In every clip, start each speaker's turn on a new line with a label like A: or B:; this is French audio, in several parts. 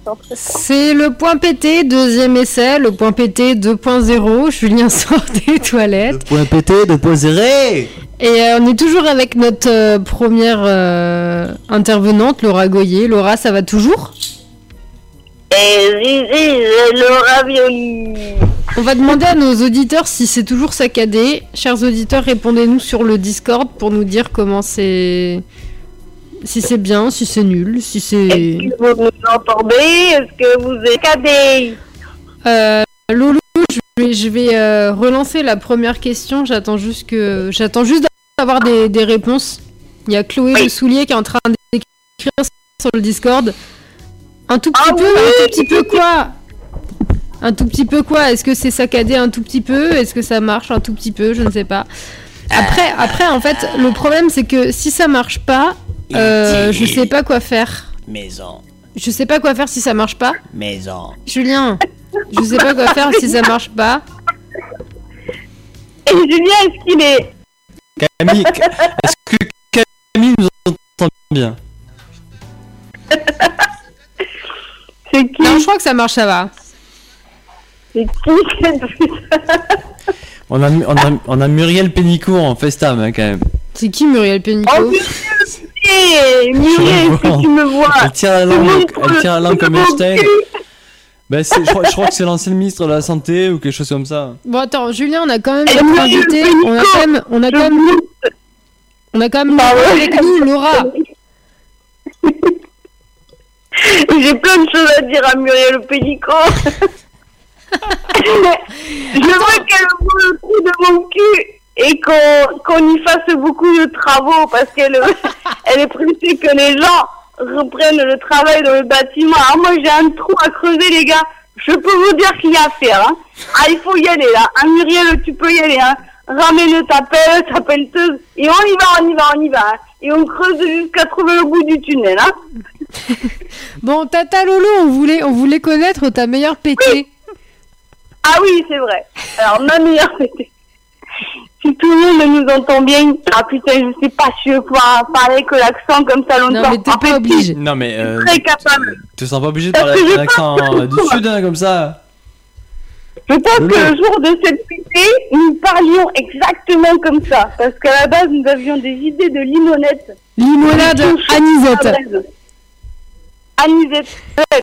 A: C'est le point pété, deuxième essai, le point pété 2.0. Julien sort des toilettes.
B: Le point pété, 2.0.
A: Et on est toujours avec notre première intervenante, Laura Goyer. Laura, ça va toujours ?
C: Laura Violi.
A: On va demander à nos auditeurs si c'est toujours saccadé. Chers auditeurs, répondez-nous sur le Discord pour nous dire comment c'est... Si c'est bien, si c'est nul, si c'est...
C: Est-ce que vous nous entendez ? Est-ce que vous êtes saccadé ?
A: Loulou, je vais relancer la première question. J'attends juste d'avoir des réponses. Il y a Chloé Le Soulier qui est en train d'écrire sur le Discord. Un tout petit peu quoi ? Un tout petit peu quoi ? Est-ce que c'est saccadé un tout petit peu ? Est-ce que ça marche un tout petit peu ? Je ne sais pas. Après, en fait, le problème c'est que si ça marche pas, je sais pas quoi faire.
B: Maison.
A: Je sais pas quoi faire si ça marche pas.
B: Maison.
A: Julien, je sais pas quoi faire si ça marche pas.
C: Et Julien, est-ce qu'il est...
B: Camille, est-ce que Camille nous entend bien ?
C: C'est qui ?
A: Non, je crois que ça marche, ça va.
C: C'est qui ?
B: On a Muriel Pénicourt en FaceTime hein, quand même.
A: C'est qui Muriel Pénicaud ?
C: Oh Muriel, est-ce que tu me vois ?
B: Elle tire la langue comme Einstein. Ben je crois que c'est l'ancien ministre de la Santé ou quelque chose comme ça.
A: Bon attends, Julien, on a quand même notre invité. On a quand même avec nous Laura.
C: J'ai plein de choses à dire à Muriel Pénicaud. Je veux qu'elle ouvre le trou de mon cul et qu'on y fasse beaucoup de travaux parce qu'elle est pressée que les gens reprennent le travail dans le bâtiment. Alors moi j'ai un trou à creuser les gars, je peux vous dire qu'il y a à faire hein. Ah il faut y aller là, Muriel tu peux y aller hein. Ramène ta pelleteuse et on y va hein. Et on creuse jusqu'à trouver le bout du tunnel hein.
A: Bon Tata Lolo, on voulait connaître ta meilleure pétée.
C: Oui. Ah oui, c'est vrai. Alors, ma meilleure pétée. Si tout le monde nous entend bien, ah putain, je sais pas si je vais pouvoir parler que l'accent comme ça longtemps.
A: Non, mais t'es pas obligé.
B: Non, mais.
C: Très capable.
B: Tu te sens pas obligé de parler avec l'accent du sud, hein, comme ça.
C: Je pense que le jour de cette pétée, nous parlions exactement comme ça. Parce qu'à la base, nous avions des idées de limonette.
A: Limonade anisette.
C: Anisette.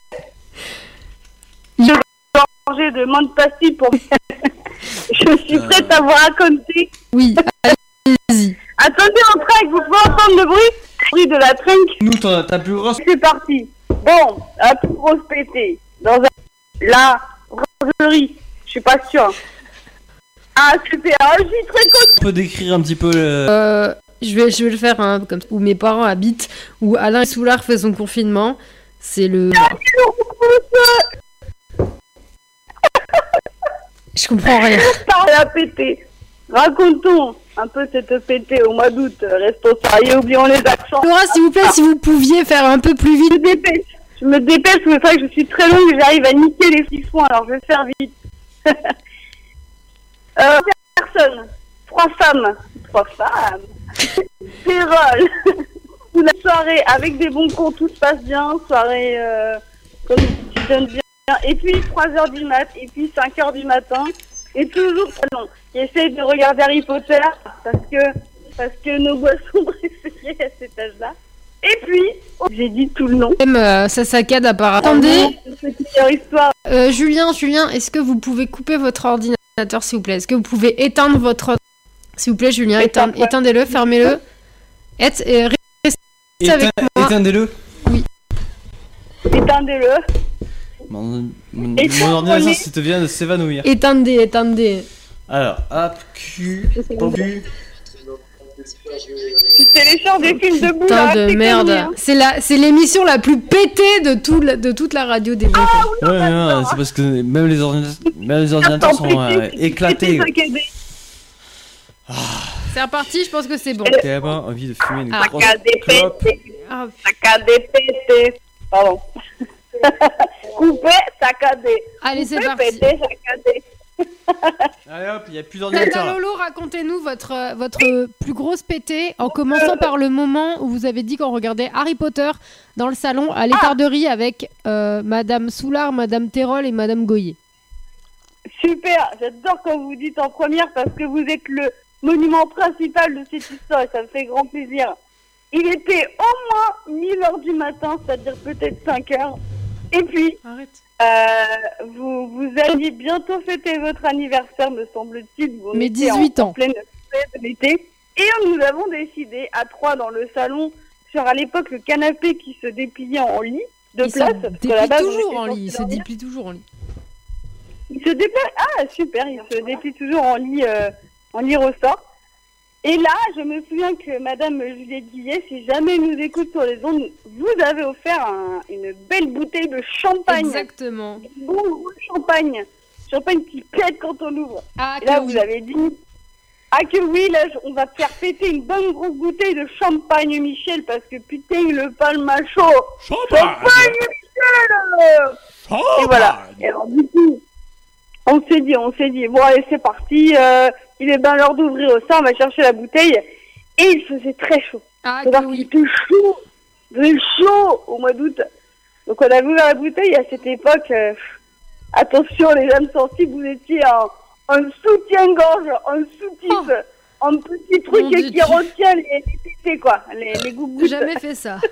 C: De menthe pastis pour... Je suis prête à vous raconter.
A: Oui, allez-y.
C: Attendez, on traque, vous pouvez entendre le bruit de la trinque.
B: Nous, ta plus grosse...
C: C'est parti. Bon, la plus grosse pétée. Dans la roseraie. Je suis pas sûre. Ah, super. Je suis très contente.
B: On peut décrire un petit peu
A: je vais le faire hein, comme où mes parents habitent, où Alain Soulard fait son confinement. C'est le... Je comprends rien.
C: La pétée. Racontons un peu cette pétée au mois d'août. Restons sérieux, oublions les accents.
A: Laura, s'il vous plaît, si vous pouviez faire un peu plus vite.
C: Je me dépêche, c'est vrai que je suis très longue et j'arrive à niquer les siphons, alors je vais faire vite. Personne. 3 femmes. Pérole. La soirée avec des bons cons, tout se passe bien. Soirée comme tu donnes bien. Et puis 3h du mat, et puis 5h du matin, et toujours très long. J'essaie de regarder Harry Potter parce que nos boissons préférées à cet âge-là. Et puis, j'ai dit tout le nom.
A: Ça saccade apparemment. Attendez,
C: histoire.
A: Julien, est-ce que vous pouvez couper votre ordinateur s'il vous plaît ? Est-ce que vous pouvez éteindre votre... S'il vous plaît Julien, éteindez-le, fermez-le. Restez avec moi.
B: Éteindez-le.
A: Oui.
C: Éteindez-le.
B: Mon ordinateur vient de s'évanouir.
A: Éteindez.
B: Alors, hop, Q.
C: Tu télécharges des films de boule.
A: Putain de merde. C'est l'émission la plus pétée de toute la radio des gens.
B: Ouais, c'est parce que même les ordinateurs sont éclatés.
A: C'est reparti, je pense que c'est bon.
B: J'ai tellement envie de fumer une grosse clope.
C: Saccadé pété. Pardon. Coupé, saccadé.
A: Allez, c'est
C: Coupé,
A: parti.
C: pété, saccadé.
B: Allez hop, il y a plus d'ordinateur là.
A: Lolo, racontez-nous votre plus grosse pétée, en commençant par le moment où vous avez dit qu'on regardait Harry Potter dans le salon à l'étarderie avec Madame Soulard, Madame Terrol et Madame Goyer.
C: Super, j'adore quand vous dites en première parce que vous êtes le monument principal de cette histoire et ça me fait grand plaisir. Il était au moins 1000h du matin, c'est-à-dire peut-être 5h. Et puis, vous alliez bientôt fêter votre anniversaire, me semble-t-il. Vous
A: mes 18 ans.
C: En pleine fête de l'été. Et nous avons décidé à 3 dans le salon, sur à l'époque le canapé qui se dépliait en lit de
A: il
C: place.
A: Se déplie toujours en lit. Il se déplie toujours en lit.
C: Il se déplie. Ah super, il se déplie toujours en lit ressort. Et là, je me souviens que Madame Juliette Guillet, si jamais elle nous écoute sur les ondes, vous avez offert une belle bouteille de champagne.
A: Exactement.
C: Bon champagne. Champagne qui pète quand on l'ouvre.
A: Ah,
C: et là, vous avez dit... Ah que oui, là, on va faire péter une bonne grosse bouteille de champagne, Michel, parce que putain, le palma chaud. Champagne, Michel. Et voilà. Et alors, du coup, on s'est dit, bon, allez, c'est parti. Il est bien l'heure d'ouvrir ça, on va chercher la bouteille. Et il faisait très chaud.
A: Ah,
C: c'est-à-dire qu'il était chaud. Il faisait chaud au mois d'août. Donc, on a ouvert la bouteille à cette époque. Attention, les âmes sensibles, vous étiez un soutien-gorge, un soutif, un petit truc qui retient les tétés, quoi, les gougouttes.
A: J'ai jamais fait ça.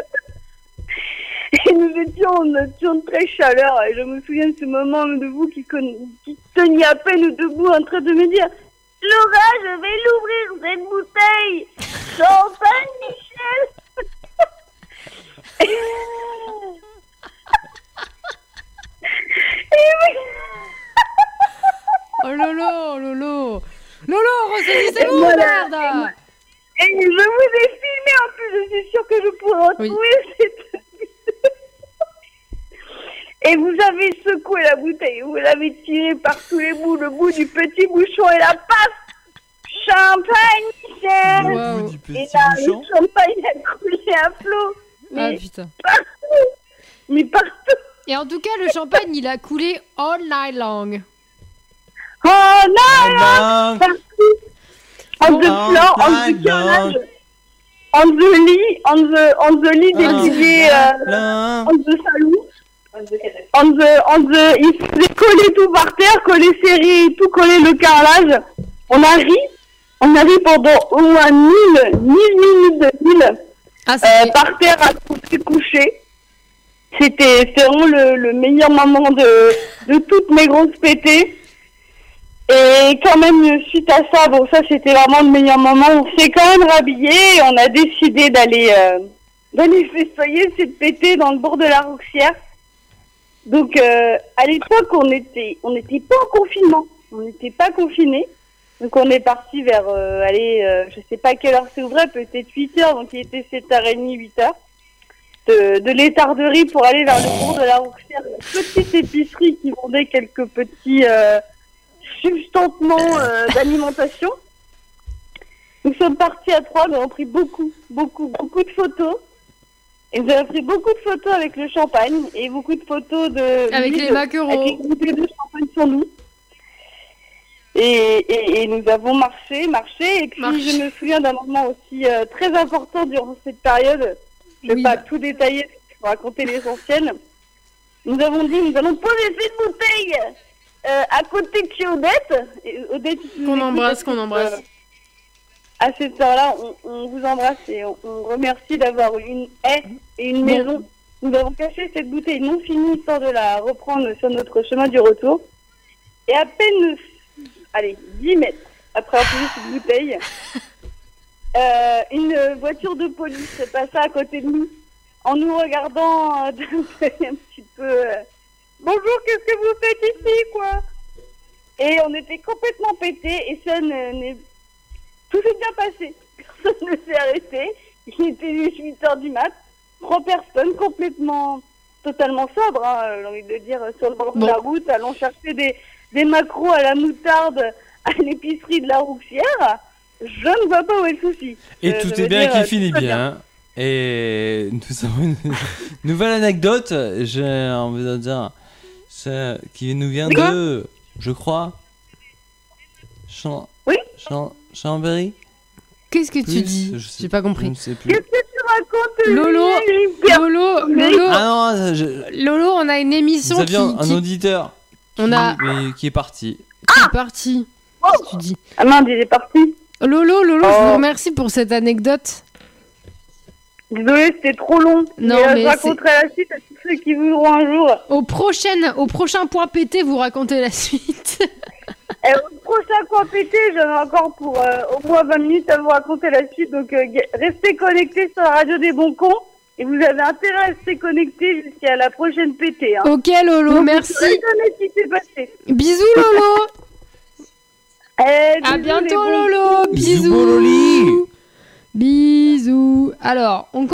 C: Et nous étions très chaleur. Et je me souviens de ce moment de vous qui teniez à peine debout en train de me dire « Laura, je vais l'ouvrir, cette bouteille. Champagne, Michel. »
A: Oh Lolo, ressaisissez-vous, merde.
C: Et je vous ai filmé en plus, je suis sûre que je pourrais retrouver cette vidéo. Et vous avez secoué la bouteille, vous l'avez tirée par tous les bouts, le bout du petit bouchon et la passe. Champagne, Michel.
B: Le bout du petit
C: et là,
B: bouchon.
C: le champagne a coulé à flot.
A: Ah putain.
C: Partout.
A: Et en tout cas, le champagne, il a coulé all night long.
C: Oh non, partout. On the floor, on the carnage, on the lit des piliers, on the salon, il faisait coller tout par terre, coller serré et tout, coller le carrelage. On a ri pendant au moins 1000 minutes de fil, par terre à se coucher. C'était vraiment le meilleur moment de toutes mes grosses pétées. Et quand même, suite à ça, bon, ça c'était vraiment le meilleur moment. On s'est quand même rhabillé et on a décidé d'aller festoyer cette pétée dans le bord de la Rouxière. Donc, à l'époque, on n'était pas en confinement. On n'était pas confinés. Donc, on est parti vers, je sais pas à quelle heure c'est ouvert, peut-être 8h, donc il était 7h30, 8h. De l'étarderie pour aller vers le bord de la Rouxière. Une petite épicerie qui vendait quelques petits... substantement d'alimentation. Nous sommes partis à 3, nous avons pris beaucoup de photos. Et nous avons pris beaucoup de photos avec le champagne et beaucoup de photos
A: avec les maquereaux.
C: Avec les bouteilles de champagne sur nous. Et nous avons marché. Et puis je me souviens d'un moment aussi très important durant cette période. Je ne vais pas tout détailler, pour raconter l'essentiel. Nous avons dit, nous allons poser cette bouteille à côté de chez Odette.
A: Qu'on embrasse.
C: À cette heure-là, on vous embrasse et on remercie d'avoir une haie et une maison. Nous avons caché cette bouteille non finie, histoire de la reprendre sur notre chemin du retour. Et à peine, 10 mètres après avoir posé cette bouteille, une voiture de police passa à côté de nous, en nous regardant d'un œil un petit peu... Bonjour, qu'est-ce que vous faites ici, quoi? Et on était complètement pétés et ça tout s'est bien passé. Personne ne s'est arrêté. Il était 8h du mat. 3 personnes totalement sobres, j'ai envie de dire, sur le bord de la route, allons chercher des maquereaux à la moutarde à l'épicerie de la Rouxière. Je ne vois pas où est le souci.
B: Et tout est bien qui finit bien. Et nous avons une nouvelle anecdote, j'ai envie de dire, qui nous vient de, je crois,
C: Oui.
B: Chambéry.
A: Qu'est-ce que tu
B: Plus,
A: dis?
B: je sais-
A: J'ai pas
B: Je
A: compris.
B: ne sais plus.
C: Qu'est-ce que tu racontes,
A: Lolo,
B: Ah non,
A: Lolo, on a une émission
B: nous avions
A: qui
B: un auditeur qui est parti.
A: est partie. Qu'est-ce que tu dis?
C: Ah merde, il est parti.
A: Lolo, je vous remercie pour cette anecdote.
C: Désolée, c'était trop long.
A: Non, mais
C: je raconterai la suite à tous ceux qui voudront un jour.
A: Au prochain point pété, vous racontez la suite.
C: Et au prochain point pété, j'en ai encore pour au moins 20 minutes à vous raconter la suite. Donc restez connectés sur la radio des bons cons. Et vous avez intérêt à rester connectés jusqu'à la prochaine pété. Hein.
A: Ok Lolo,
C: Donc,
A: merci.
C: vous savez ce qui s'est passé.
A: Bisous Lolo.
C: À
A: À bientôt Lolo.
B: Bisous, Loli.
A: Bisous. Alors, on